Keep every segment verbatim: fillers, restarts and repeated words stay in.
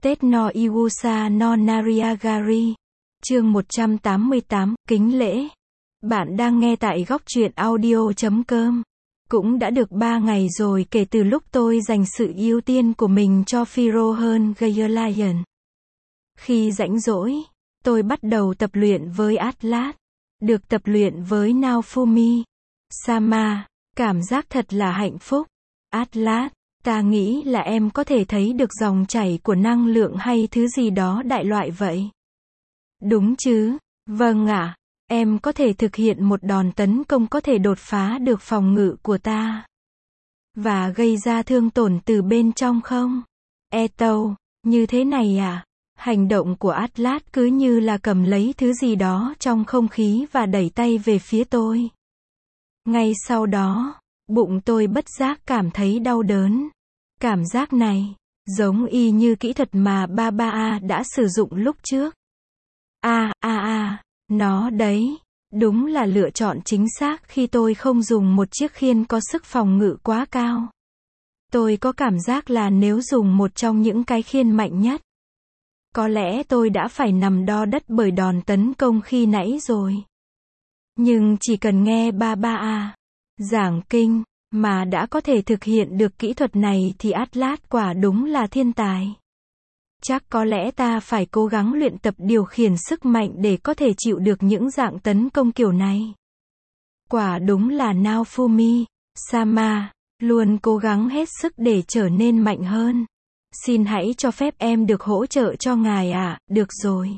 Tết no Iwusa no Nariagari. Chương một trăm tám mươi tám, kính lễ. Bạn đang nghe tại góc truyện audio chấm com. Cũng đã được ba ngày rồi kể từ lúc tôi dành sự ưu tiên của mình cho Firo hơn Geolion. Khi rảnh rỗi, tôi bắt đầu tập luyện với Atlas. Được tập luyện với Naofumi Sama, cảm giác thật là hạnh phúc. Atlas, ta nghĩ là em có thể thấy được dòng chảy của năng lượng hay thứ gì đó đại loại vậy. Đúng chứ? Vâng ạ. Em có thể thực hiện một đòn tấn công có thể đột phá được phòng ngự của ta và gây ra thương tổn từ bên trong không? Eto, như thế này à? Hành động của Atlas cứ như là cầm lấy thứ gì đó trong không khí và đẩy tay về phía tôi. Ngay sau đó, bụng tôi bất giác cảm thấy đau đớn. Cảm giác này, giống y như kỹ thuật mà Baba đã sử dụng lúc trước. À, à, à, nó đấy, đúng là lựa chọn chính xác khi tôi không dùng một chiếc khiên có sức phòng ngự quá cao. Tôi có cảm giác là nếu dùng một trong những cái khiên mạnh nhất, có lẽ tôi đã phải nằm đo đất bởi đòn tấn công khi nãy rồi. Nhưng chỉ cần nghe Baba giảng kinh, mà đã có thể thực hiện được kỹ thuật này thì Atlas quả đúng là thiên tài. Chắc có lẽ ta phải cố gắng luyện tập điều khiển sức mạnh để có thể chịu được những dạng tấn công kiểu này. Quả đúng là Naofumi Sama luôn cố gắng hết sức để trở nên mạnh hơn. Xin hãy cho phép em được hỗ trợ cho ngài ạ. À, được rồi.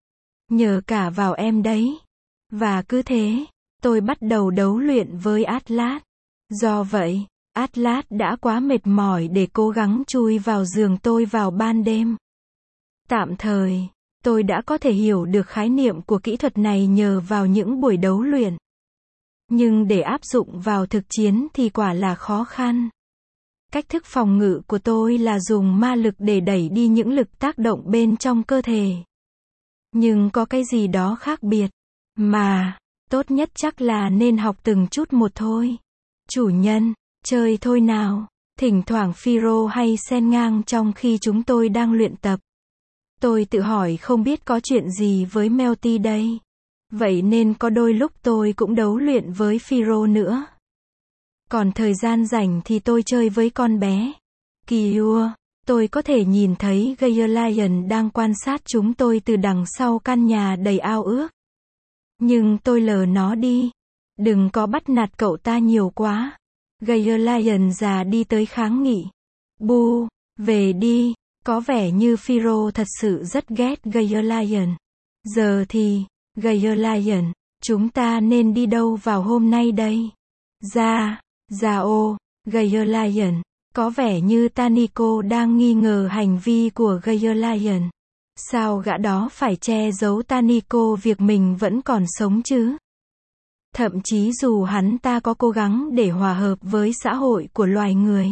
Nhờ cả vào em đấy. Và cứ thế, tôi bắt đầu đấu luyện với Atlas. Do vậy, Atlas đã quá mệt mỏi để cố gắng chui vào giường tôi vào ban đêm. Tạm thời, tôi đã có thể hiểu được khái niệm của kỹ thuật này nhờ vào những buổi đấu luyện. Nhưng để áp dụng vào thực chiến thì quả là khó khăn. Cách thức phòng ngự của tôi là dùng ma lực để đẩy đi những lực tác động bên trong cơ thể. Nhưng có cái gì đó khác biệt, mà, tốt nhất chắc là nên học từng chút một thôi. Chủ nhân, chơi thôi nào. Thỉnh thoảng Firo hay xen ngang trong khi chúng tôi đang luyện tập. Tôi tự hỏi không biết có chuyện gì với Melty đây. Vậy nên có đôi lúc tôi cũng đấu luyện với Firo nữa. Còn thời gian rảnh thì tôi chơi với con bé Kiua. Tôi có thể nhìn thấy Geolion đang quan sát chúng tôi từ đằng sau căn nhà đầy ao ước. Nhưng tôi lờ nó đi. Đừng có bắt nạt cậu ta nhiều quá. Geolion già đi tới kháng nghị. Bu, về đi. Có vẻ như Firo thật sự rất ghét Geolion. Giờ thì, Geolion, chúng ta nên đi đâu vào hôm nay đây? Ra, ra ô, Geolion. Có vẻ như Taniko đang nghi ngờ hành vi của Geolion. Sao gã đó phải che giấu Taniko việc mình vẫn còn sống chứ? Thậm chí dù hắn ta có cố gắng để hòa hợp với xã hội của loài người,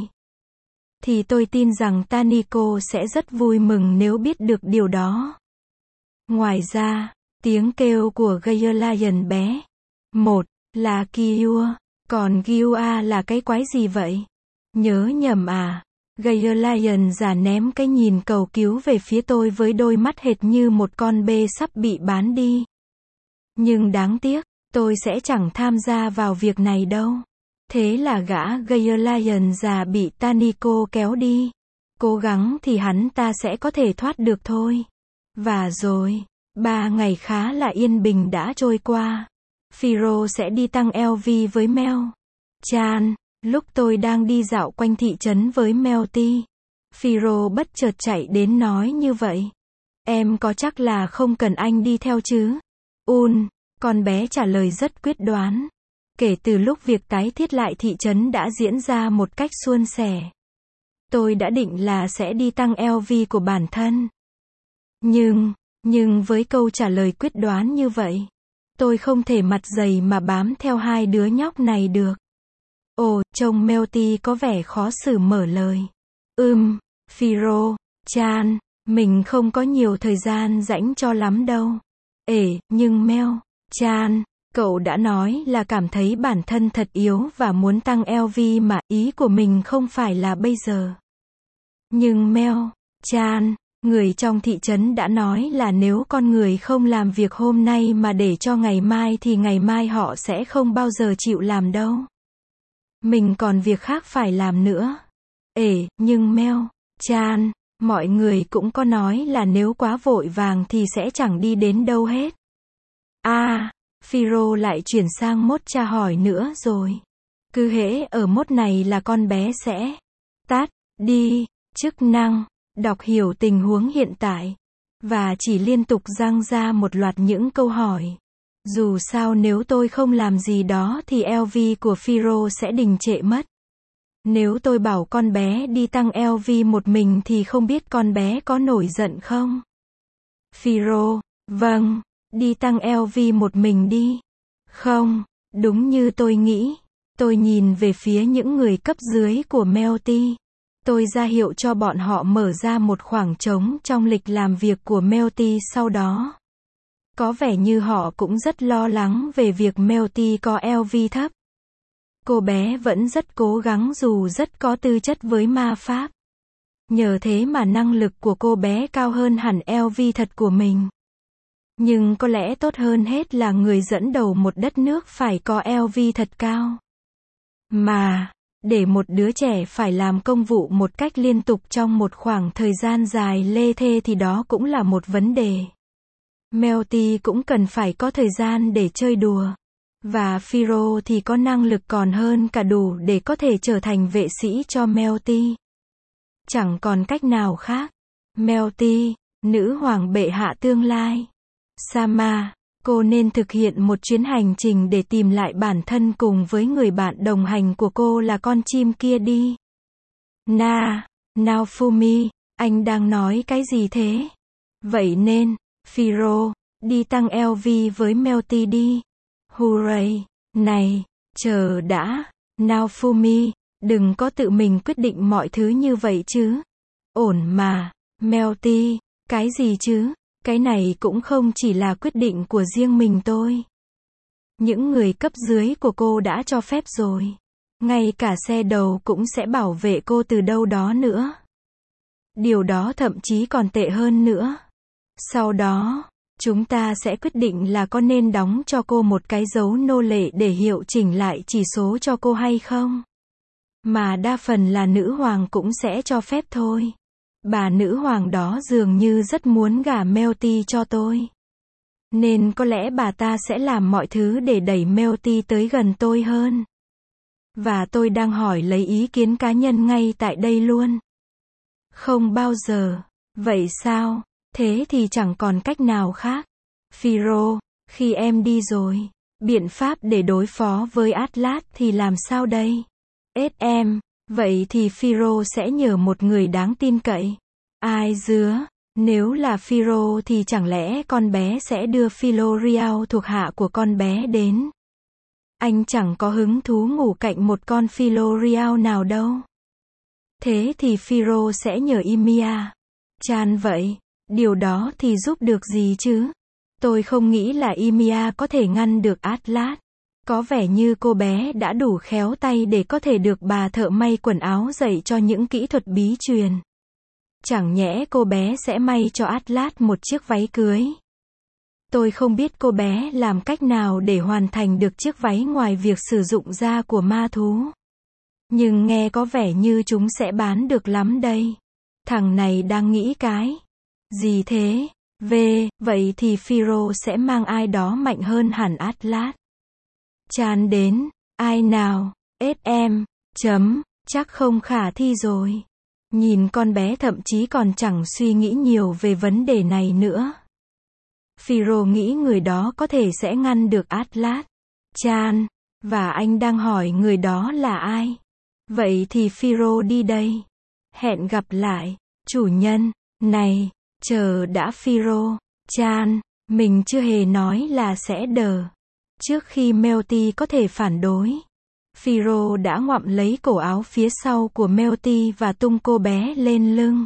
thì tôi tin rằng Taniko sẽ rất vui mừng nếu biết được điều đó. Ngoài ra, tiếng kêu của Geolion bé. Một, là Kiua. Còn Kiua là cái quái gì vậy? Nhớ nhầm à? Geolion già ném cái nhìn cầu cứu về phía tôi với đôi mắt hệt như một con bê sắp bị bán đi. Nhưng đáng tiếc, tôi sẽ chẳng tham gia vào việc này đâu. Thế là gã Geolion già bị Taniko kéo đi. Cố gắng thì hắn ta sẽ có thể thoát được thôi. Và rồi, ba ngày khá là yên bình đã trôi qua. Firo sẽ đi tăng lờ vê với Mel Chan. Lúc tôi đang đi dạo quanh thị trấn với Melty, Firo bất chợt chạy đến nói như vậy. Em có chắc là không cần anh đi theo chứ? Un, con bé trả lời rất quyết đoán. Kể từ lúc việc tái thiết lại thị trấn đã diễn ra một cách suôn sẻ, tôi đã định là sẽ đi tăng lờ vê của bản thân. Nhưng, nhưng với câu trả lời quyết đoán như vậy, tôi không thể mặt dày mà bám theo hai đứa nhóc này được. Ồ, trông Melty có vẻ khó xử mở lời. Ừm, Firo, Chan, mình không có nhiều thời gian rảnh cho lắm đâu. Ể, nhưng Mel Chan, cậu đã nói là cảm thấy bản thân thật yếu và muốn tăng lờ vê mà, ý của mình không phải là bây giờ. Nhưng Mel Chan, Người trong thị trấn đã nói là nếu con người không làm việc hôm nay mà để cho ngày mai thì ngày mai họ sẽ không bao giờ chịu làm đâu. Mình còn việc khác phải làm nữa. Ể, nhưng Mel, Chan, mọi người cũng có nói là nếu quá vội vàng thì sẽ chẳng đi đến đâu hết. À, Phiro lại chuyển sang mốt tra hỏi nữa rồi. Cứ hễ ở mốt này là con bé sẽ tắt đi chức năng đọc hiểu tình huống hiện tại và chỉ liên tục giăng ra một loạt những câu hỏi. Dù sao nếu tôi không làm gì đó thì lờ vê của Phiro sẽ đình trệ mất. Nếu tôi bảo con bé đi tăng lờ vê một mình thì không biết con bé có nổi giận không? Phiro, vâng, đi tăng lờ vê một mình đi. Không, đúng như tôi nghĩ. Tôi nhìn về phía những người cấp dưới của Melty. Tôi ra hiệu cho bọn họ mở ra một khoảng trống trong lịch làm việc của Melty sau đó. Có vẻ như họ cũng rất lo lắng về việc Melty có lờ vê thấp. Cô bé vẫn rất cố gắng dù rất có tư chất với ma pháp. Nhờ thế mà năng lực của cô bé cao hơn hẳn lờ vê thật của mình. Nhưng có lẽ tốt hơn hết là người dẫn đầu một đất nước phải có lờ vê thật cao. Mà, để một đứa trẻ phải làm công vụ một cách liên tục trong một khoảng thời gian dài lê thê thì đó cũng là một vấn đề. Melty cũng cần phải có thời gian để chơi đùa. Và Phiro thì có năng lực còn hơn cả đủ để có thể trở thành vệ sĩ cho Melty. Chẳng còn cách nào khác. Melty, nữ hoàng bệ hạ tương lai. Sama, cô nên thực hiện một chuyến hành trình để tìm lại bản thân cùng với người bạn đồng hành của cô là con chim kia đi. Na, Naofumi, anh đang nói cái gì thế? Vậy nên, Phiro, đi tăng lờ vê với Melty đi. Hooray! Này, chờ đã, Naofumi, đừng có tự mình quyết định mọi thứ như vậy chứ. Ổn mà, Melty, cái gì chứ? Cái này cũng không chỉ là quyết định của riêng mình tôi. Những người cấp dưới của cô đã cho phép rồi. Ngay cả xe đầu cũng sẽ bảo vệ cô từ đâu đó nữa. Điều đó thậm chí còn tệ hơn nữa. Sau đó, chúng ta sẽ quyết định là có nên đóng cho cô một cái dấu nô lệ để hiệu chỉnh lại chỉ số cho cô hay không. Mà đa phần là nữ hoàng cũng sẽ cho phép thôi. Bà nữ hoàng đó dường như rất muốn gả Melty cho tôi. Nên có lẽ bà ta sẽ làm mọi thứ để đẩy Melty tới gần tôi hơn. Và tôi đang hỏi lấy ý kiến cá nhân ngay tại đây luôn. Không bao giờ. Vậy sao? Thế thì chẳng còn cách nào khác. Phiro, khi em đi rồi, biện pháp để đối phó với Atlas thì làm sao đây? ét em, vậy thì Phiro sẽ nhờ một người đáng tin cậy. Ai dứa? Nếu là Phiro thì chẳng lẽ con bé sẽ đưa Philorial thuộc hạ của con bé đến? Anh chẳng có hứng thú ngủ cạnh một con Philorial nào đâu. Thế thì Phiro sẽ nhờ Ymia. Chan vậy, điều đó thì giúp được gì chứ? Tôi không nghĩ là Ymia có thể ngăn được Atlas. Có vẻ như cô bé đã đủ khéo tay để có thể được bà thợ may quần áo dạy cho những kỹ thuật bí truyền. Chẳng nhẽ cô bé sẽ may cho Atlas một chiếc váy cưới. Tôi không biết cô bé làm cách nào để hoàn thành được chiếc váy ngoài việc sử dụng da của ma thú. Nhưng nghe có vẻ như chúng sẽ bán được lắm đây. Thằng này đang nghĩ cái gì thế? Về, vậy thì Phiro sẽ mang ai đó mạnh hơn hẳn Atlas. Chan đến, ai nào? ét em, chấm, chắc không khả thi rồi. Nhìn con bé thậm chí còn chẳng suy nghĩ nhiều về vấn đề này nữa. Phiro nghĩ người đó có thể sẽ ngăn được Atlas. Chan, và anh đang hỏi người đó là ai? Vậy thì Phiro đi đây. Hẹn gặp lại, chủ nhân. Này, chờ đã Phiro. Chan, mình chưa hề nói là sẽ đờ. Trước khi Melty có thể phản đối, Phiro đã ngoạm lấy cổ áo phía sau của Melty và tung cô bé lên lưng.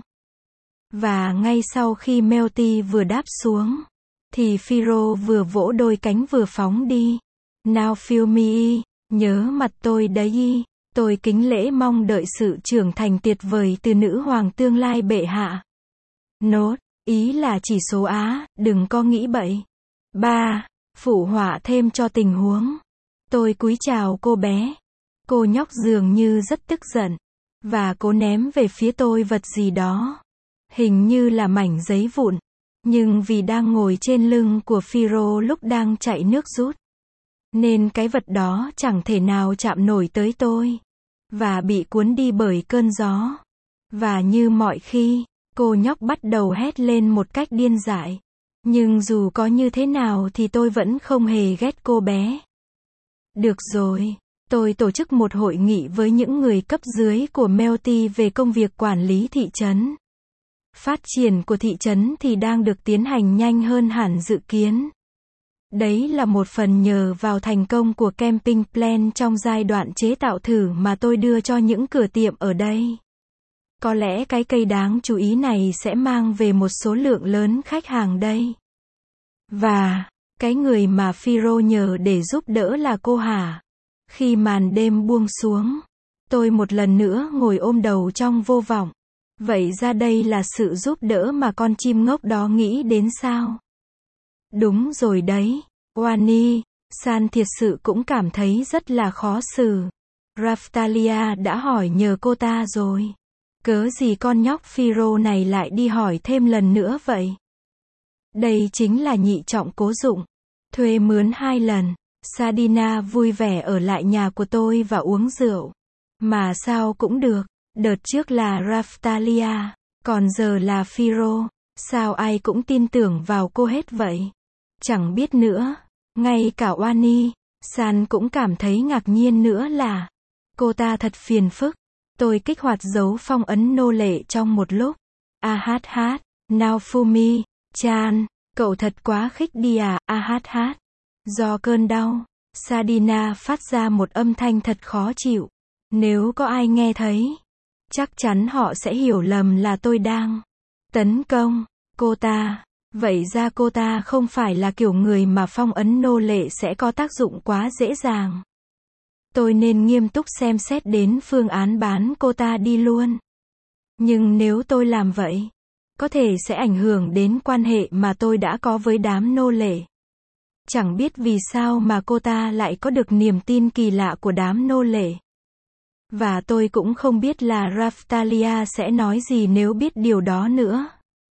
Và ngay sau khi Melty vừa đáp xuống, thì Phiro vừa vỗ đôi cánh vừa phóng đi. Now feel me, nhớ mặt tôi đấy, tôi kính lễ mong đợi sự trưởng thành tuyệt vời từ nữ hoàng tương lai bệ hạ. Nốt, ý là chỉ số Á, đừng có nghĩ bậy. ba. Phụ họa thêm cho tình huống. Tôi cúi chào cô bé. Cô nhóc dường như rất tức giận. Và cô ném về phía tôi vật gì đó. Hình như là mảnh giấy vụn. Nhưng vì đang ngồi trên lưng của Phiro lúc đang chạy nước rút. Nên cái vật đó chẳng thể nào chạm nổi tới tôi. Và bị cuốn đi bởi cơn gió. Và như mọi khi, cô nhóc bắt đầu hét lên một cách điên dại. Nhưng dù có như thế nào thì tôi vẫn không hề ghét cô bé. Được rồi, tôi tổ chức một hội nghị với những người cấp dưới của Melty về công việc quản lý thị trấn. Phát triển của thị trấn thì đang được tiến hành nhanh hơn hẳn dự kiến. Đấy là một phần nhờ vào thành công của Camping Plan trong giai đoạn chế tạo thử mà tôi đưa cho những cửa tiệm ở đây. Có lẽ cái cây đáng chú ý này sẽ mang về một số lượng lớn khách hàng đây. Và, cái người mà Phiro nhờ để giúp đỡ là cô Hà. Khi màn đêm buông xuống, tôi một lần nữa ngồi ôm đầu trong vô vọng. Vậy ra đây là sự giúp đỡ mà con chim ngốc đó nghĩ đến sao? Đúng rồi đấy, Wani, San thiệt sự cũng cảm thấy rất là khó xử. Raftalia đã hỏi nhờ cô ta rồi. Cớ gì con nhóc Phiro này lại đi hỏi thêm lần nữa vậy? Đây chính là nhị trọng cố dụng. Thuê mướn hai lần. Sadina vui vẻ ở lại nhà của tôi và uống rượu. Mà sao cũng được. Đợt trước là Raftalia, còn giờ là Phiro. Sao ai cũng tin tưởng vào cô hết vậy? Chẳng biết nữa. Ngay cả Wani, San cũng cảm thấy ngạc nhiên nữa là cô ta thật phiền phức. Tôi kích hoạt dấu phong ấn nô lệ trong một lúc. A hát hát, Naofumi, Chan, cậu thật quá khích đi à, a hát hát. Do cơn đau, Sadina phát ra một âm thanh thật khó chịu. Nếu có ai nghe thấy, chắc chắn họ sẽ hiểu lầm là tôi đang tấn công cô ta. Vậy ra cô ta không phải là kiểu người mà phong ấn nô lệ sẽ có tác dụng quá dễ dàng. Tôi nên nghiêm túc xem xét đến phương án bán cô ta đi luôn. Nhưng nếu tôi làm vậy, có thể sẽ ảnh hưởng đến quan hệ mà tôi đã có với đám nô lệ. Chẳng biết vì sao mà cô ta lại có được niềm tin kỳ lạ của đám nô lệ. Và tôi cũng không biết là Raftalia sẽ nói gì nếu biết điều đó nữa.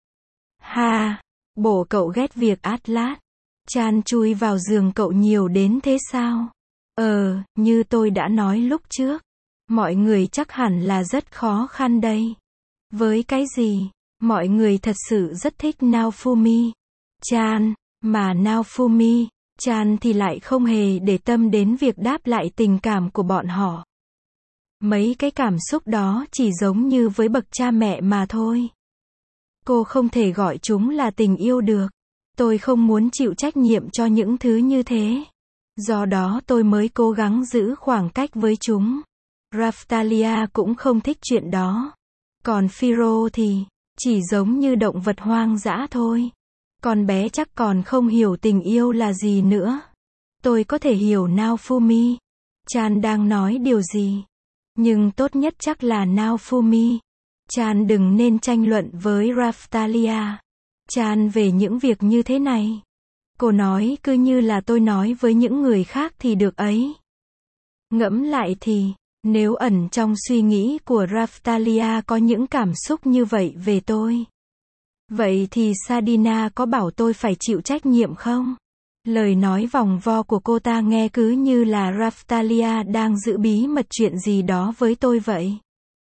Ha, bộ cậu ghét việc Atlas. Chan chui vào giường cậu nhiều đến thế sao? Ờ, như tôi đã nói lúc trước. Mọi người chắc hẳn là rất khó khăn đây. Với cái gì? Mọi người thật sự rất thích Naofumi. Chan, mà Naofumi, Chan thì lại không hề để tâm đến việc đáp lại tình cảm của bọn họ. Mấy cái cảm xúc đó chỉ giống như với bậc cha mẹ mà thôi. Cô không thể gọi chúng là tình yêu được. Tôi không muốn chịu trách nhiệm cho những thứ như thế. Do đó tôi mới cố gắng giữ khoảng cách với chúng. Raftalia cũng không thích chuyện đó. Còn Phiro thì, chỉ giống như động vật hoang dã thôi. Con bé chắc còn không hiểu tình yêu là gì nữa. Tôi có thể hiểu Naofumi. Chan đang nói điều gì. Nhưng tốt nhất chắc là Naofumi. Chan đừng nên tranh luận với Raftalia. Chan về những việc như thế này. Cô nói cứ như là tôi nói với những người khác thì được ấy. Ngẫm lại thì, nếu ẩn trong suy nghĩ của Raftalia có những cảm xúc như vậy về tôi. Vậy thì Sadina có bảo tôi phải chịu trách nhiệm không? Lời nói vòng vo của cô ta nghe cứ như là Raftalia đang giữ bí mật chuyện gì đó với tôi vậy.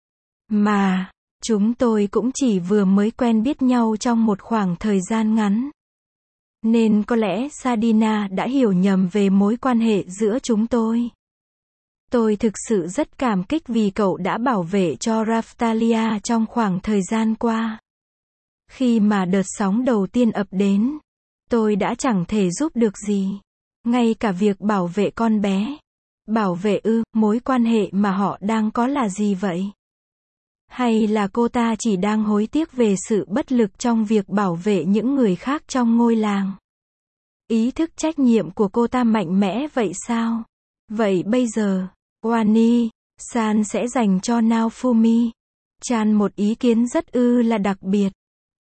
Mà, chúng tôi cũng chỉ vừa mới quen biết nhau trong một khoảng thời gian ngắn. Nên có lẽ Sadina đã hiểu nhầm về mối quan hệ giữa chúng tôi. Tôi thực sự rất cảm kích vì cậu đã bảo vệ cho Raftalia trong khoảng thời gian qua. Khi mà đợt sóng đầu tiên ập đến, tôi đã chẳng thể giúp được gì. Ngay cả việc bảo vệ con bé. Bảo vệ ư, mối quan hệ mà họ đang có là gì vậy? Hay là cô ta chỉ đang hối tiếc về sự bất lực trong việc bảo vệ những người khác trong ngôi làng? Ý thức trách nhiệm của cô ta mạnh mẽ vậy sao? Vậy bây giờ, Wani, San sẽ dành cho Naofumi, Chan một ý kiến rất ư là đặc biệt.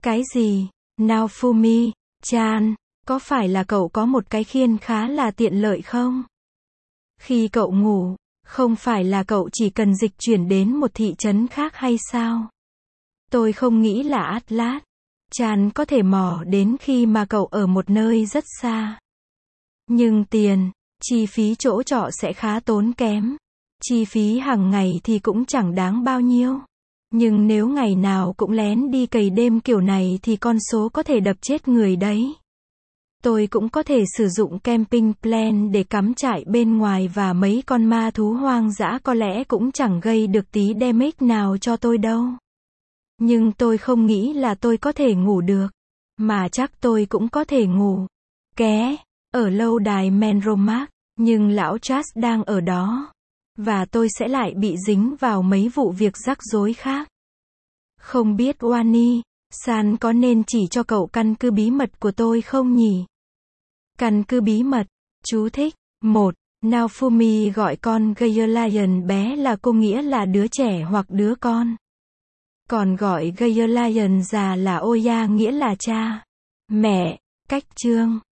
Cái gì? Naofumi, chan, có phải là cậu có một cái khiên khá là tiện lợi không? Khi cậu ngủ, không phải là cậu chỉ cần dịch chuyển đến một thị trấn khác hay sao? Tôi không nghĩ là Atlas, chan có thể mò đến khi mà cậu ở một nơi rất xa. Nhưng tiền, chi phí chỗ trọ sẽ khá tốn kém. Chi phí hàng ngày thì cũng chẳng đáng bao nhiêu. Nhưng nếu ngày nào cũng lén đi cày đêm kiểu này thì con số có thể đập chết người đấy. Tôi cũng có thể sử dụng camping plan để cắm trại bên ngoài và mấy con ma thú hoang dã có lẽ cũng chẳng gây được tí damage nào cho tôi đâu. Nhưng tôi không nghĩ là tôi có thể ngủ được. Mà chắc tôi cũng có thể ngủ. Ké, ở lâu đài Menromark, nhưng lão Charles đang ở đó. Và tôi sẽ lại bị dính vào mấy vụ việc rắc rối khác. Không biết Wani, San có nên chỉ cho cậu căn cứ bí mật của tôi không nhỉ? Căn cứ bí mật. Chú thích. một. Naofumi gọi con Geolion bé là cô nghĩa là đứa trẻ hoặc đứa con. Còn gọi Geolion già là Oya nghĩa là cha, mẹ. Cách chương